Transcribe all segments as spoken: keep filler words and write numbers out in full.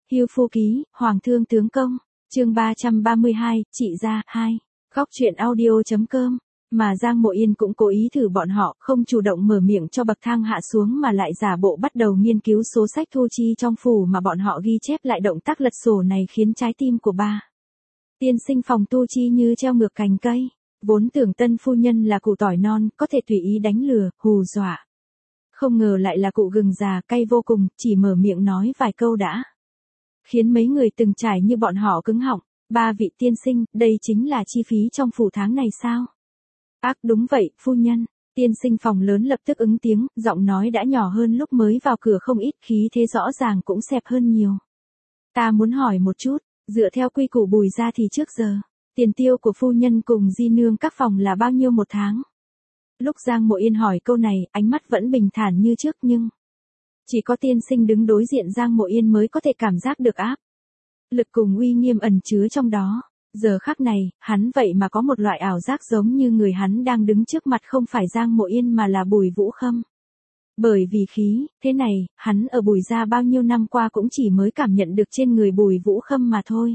Hưu Phu Ký, Hoàng Thương Tướng Công, chương ba trăm ba mươi hai, Chị Gia, hai. Góc truyện audio.com. Mà Giang Mộ Yên cũng cố ý thử bọn họ, không chủ động mở miệng cho bậc thang hạ xuống mà lại giả bộ bắt đầu nghiên cứu số sách thu chi trong phủ mà bọn họ ghi chép lại động tác lật sổ này khiến trái tim của ba tiên sinh phòng tu chi như treo ngược cành cây. Vốn tưởng tân phu nhân là cụ tỏi non, có thể tùy ý đánh lừa, hù dọa. Không ngờ lại là cụ gừng già cay vô cùng, chỉ mở miệng nói vài câu đã khiến mấy người từng trải như bọn họ cứng họng. Ba vị tiên sinh, đây chính là chi phí trong phủ tháng này sao? Ác đúng vậy, phu nhân. Tiên sinh phòng lớn lập tức ứng tiếng, giọng nói đã nhỏ hơn lúc mới vào cửa không ít, khí thế rõ ràng cũng xẹp hơn nhiều. Ta muốn hỏi một chút, dựa theo quy củ Bùi gia thì trước giờ, tiền tiêu của phu nhân cùng di nương các phòng là bao nhiêu một tháng? Lúc Giang Mộ Yên hỏi câu này, ánh mắt vẫn bình thản như trước nhưng chỉ có tiên sinh đứng đối diện Giang Mộ Yên mới có thể cảm giác được áp lực cùng uy nghiêm ẩn chứa trong đó. Giờ khắc này, hắn vậy mà có một loại ảo giác giống như người hắn đang đứng trước mặt không phải Giang Mộ Yên mà là Bùi Vũ Khâm. Bởi vì khí, thế này, hắn ở Bùi gia bao nhiêu năm qua cũng chỉ mới cảm nhận được trên người Bùi Vũ Khâm mà thôi.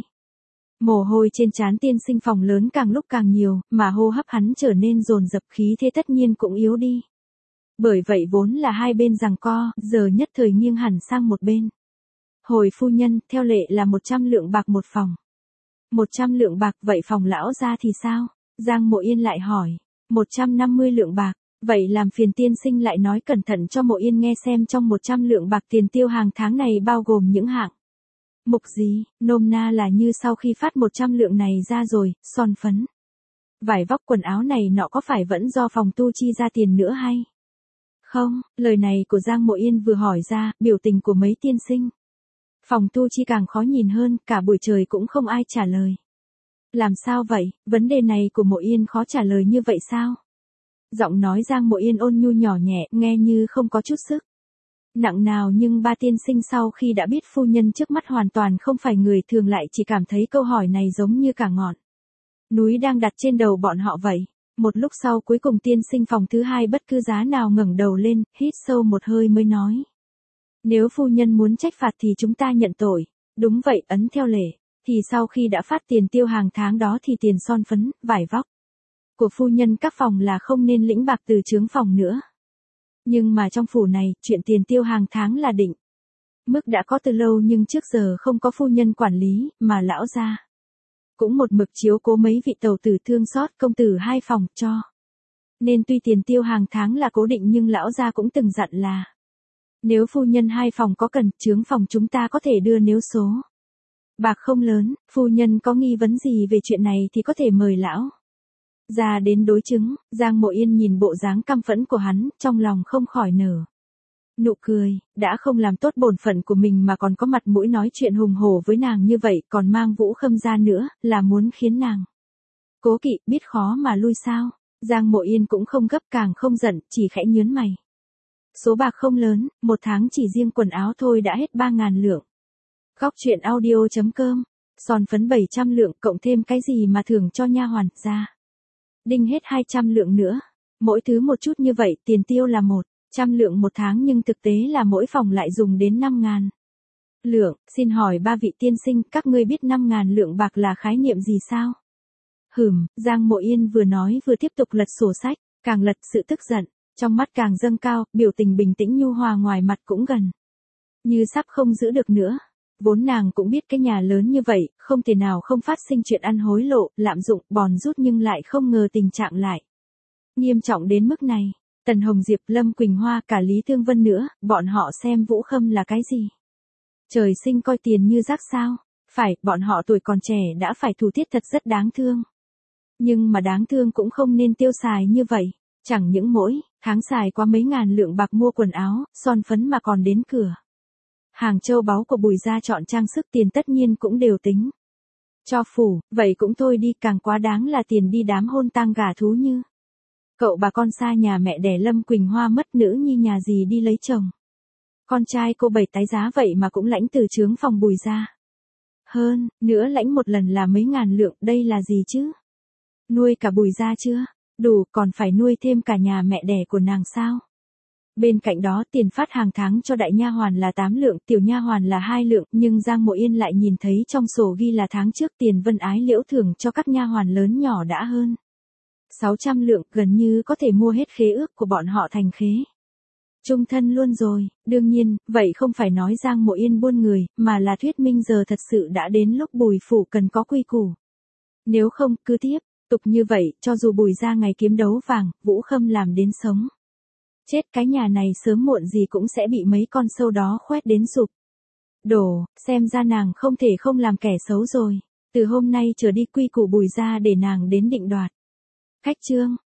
Mồ hôi trên trán tiên sinh phòng lớn càng lúc càng nhiều, mà hô hấp hắn trở nên dồn dập, khí thế tất nhiên cũng yếu đi. Bởi vậy vốn là hai bên giằng co, giờ nhất thời nghiêng hẳn sang một bên. Hồi phu nhân, theo lệ là một trăm lượng bạc một phòng. một trăm lượng bạc, vậy phòng lão gia thì sao? Giang Mộ Yên lại hỏi. một trăm năm mươi lượng bạc, vậy làm phiền tiên sinh lại nói cẩn thận cho Mộ Yên nghe xem trong một trăm lượng bạc tiền tiêu hàng tháng này bao gồm những hạng mục gì, nôm na là như sau khi phát một trăm lượng này ra rồi, son phấn, vải vóc quần áo này nọ có phải vẫn do phòng tu chi ra tiền nữa hay không? Lời này của Giang Mộ Yên vừa hỏi ra, biểu tình của mấy tiên sinh phòng tu chi càng khó nhìn hơn, cả buổi trời cũng không ai trả lời. Làm sao vậy, vấn đề này của Mộ Yên khó trả lời như vậy sao? Giọng nói Giang Mộ Yên ôn nhu nhỏ nhẹ, nghe như không có chút sức nặng nào, nhưng ba tiên sinh sau khi đã biết phu nhân trước mắt hoàn toàn không phải người thường lại chỉ cảm thấy câu hỏi này giống như cả ngọn núi đang đặt trên đầu bọn họ vậy. Một lúc sau cuối cùng tiên sinh phòng thứ hai bất cứ giá nào ngẩng đầu lên, hít sâu một hơi mới nói. Nếu phu nhân muốn trách phạt thì chúng ta nhận tội. Đúng vậy, ấn theo lệ, thì sau khi đã phát tiền tiêu hàng tháng đó thì tiền son phấn, vải vóc của phu nhân các phòng là không nên lĩnh bạc từ trướng phòng nữa. Nhưng mà trong phủ này, chuyện tiền tiêu hàng tháng là định mức đã có từ lâu nhưng trước giờ không có phu nhân quản lý, mà lão gia cũng một mực chiếu cố mấy vị tầu tử thương xót công tử hai phòng cho. Nên tuy tiền tiêu hàng tháng là cố định nhưng lão gia cũng từng dặn là nếu phu nhân hai phòng có cần, trướng phòng chúng ta có thể đưa nếu số bạc không lớn. Phu nhân có nghi vấn gì về chuyện này thì có thể mời lão ra đến đối chứng. Giang Mộ Yên nhìn bộ dáng căm phẫn của hắn, trong lòng không khỏi nở nụ cười, đã không làm tốt bổn phận của mình mà còn có mặt mũi nói chuyện hùng hổ với nàng như vậy, còn mang Vũ Khâm ra nữa, là muốn khiến nàng cố kỵ, biết khó mà lui sao? Giang Mộ Yên cũng không gấp càng không giận, chỉ khẽ nhớn mày. Số bạc không lớn, một tháng chỉ riêng quần áo thôi đã hết ba ngàn lượng. Góc truyện audio.com. Son phấn bảy trăm lượng, cộng thêm cái gì mà thưởng cho nha hoàn ra đinh hết hai trăm lượng nữa. Mỗi thứ một chút như vậy, tiền tiêu là một trăm lượng một tháng nhưng thực tế là mỗi phòng lại dùng đến năm ngàn lượng. Xin hỏi ba vị tiên sinh, các ngươi biết năm ngàn lượng bạc là khái niệm gì sao? Hừm, Giang Mộ Yên vừa nói vừa tiếp tục lật sổ sách, càng lật sự tức giận trong mắt càng dâng cao, biểu tình bình tĩnh nhu hòa ngoài mặt cũng gần như sắp không giữ được nữa. Vốn nàng cũng biết cái nhà lớn như vậy, không thể nào không phát sinh chuyện ăn hối lộ, lạm dụng, bòn rút, nhưng lại không ngờ tình trạng lại nghiêm trọng đến mức này. Tần Hồng Diệp, Lâm Quỳnh Hoa, cả Lý Thương Vân nữa, bọn họ xem Vũ Khâm là cái gì? Trời sinh coi tiền như rác sao? Phải, bọn họ tuổi còn trẻ đã phải thủ tiết thật rất đáng thương. Nhưng mà đáng thương cũng không nên tiêu xài như vậy. Chẳng những mỗi tháng xài qua mấy ngàn lượng bạc mua quần áo, son phấn mà còn đến cửa hàng châu báu của Bùi gia chọn trang sức, tiền tất nhiên cũng đều tính cho phủ, vậy cũng thôi đi, càng quá đáng là tiền đi đám hôn tang gả thú như cậu bà con xa nhà mẹ đẻ Lâm Quỳnh Hoa mất nữ nhi nhà gì đi lấy chồng. Con trai cô bảy tái giá vậy mà cũng lãnh từ trướng phòng Bùi gia. Hơn nữa lãnh một lần là mấy ngàn lượng, đây là gì chứ? Nuôi cả Bùi gia chưa? Đủ, còn phải nuôi thêm cả nhà mẹ đẻ của nàng sao? Bên cạnh đó tiền phát hàng tháng cho đại nha hoàn là tám lượng, tiểu nha hoàn là hai lượng, nhưng Giang Mộ Yên lại nhìn thấy trong sổ ghi là tháng trước tiền Vân Ái Liễu thưởng cho các nha hoàn lớn nhỏ đã hơn sáu trăm lượng, gần như có thể mua hết khế ước của bọn họ thành khế chung thân luôn rồi. Đương nhiên, vậy không phải nói Giang Mộ Yên buôn người, mà là thuyết minh giờ thật sự đã đến lúc Bùi phủ cần có quy củ. Nếu không, cứ tiếp tục như vậy, cho dù Bùi gia ngày kiếm đấu vàng, Vũ Khâm làm đến sống chết, cái nhà này sớm muộn gì cũng sẽ bị mấy con sâu đó khoét đến sụp đổ, xem ra nàng không thể không làm kẻ xấu rồi. Từ hôm nay trở đi quy củ Bùi gia để nàng đến định đoạt. Khách trương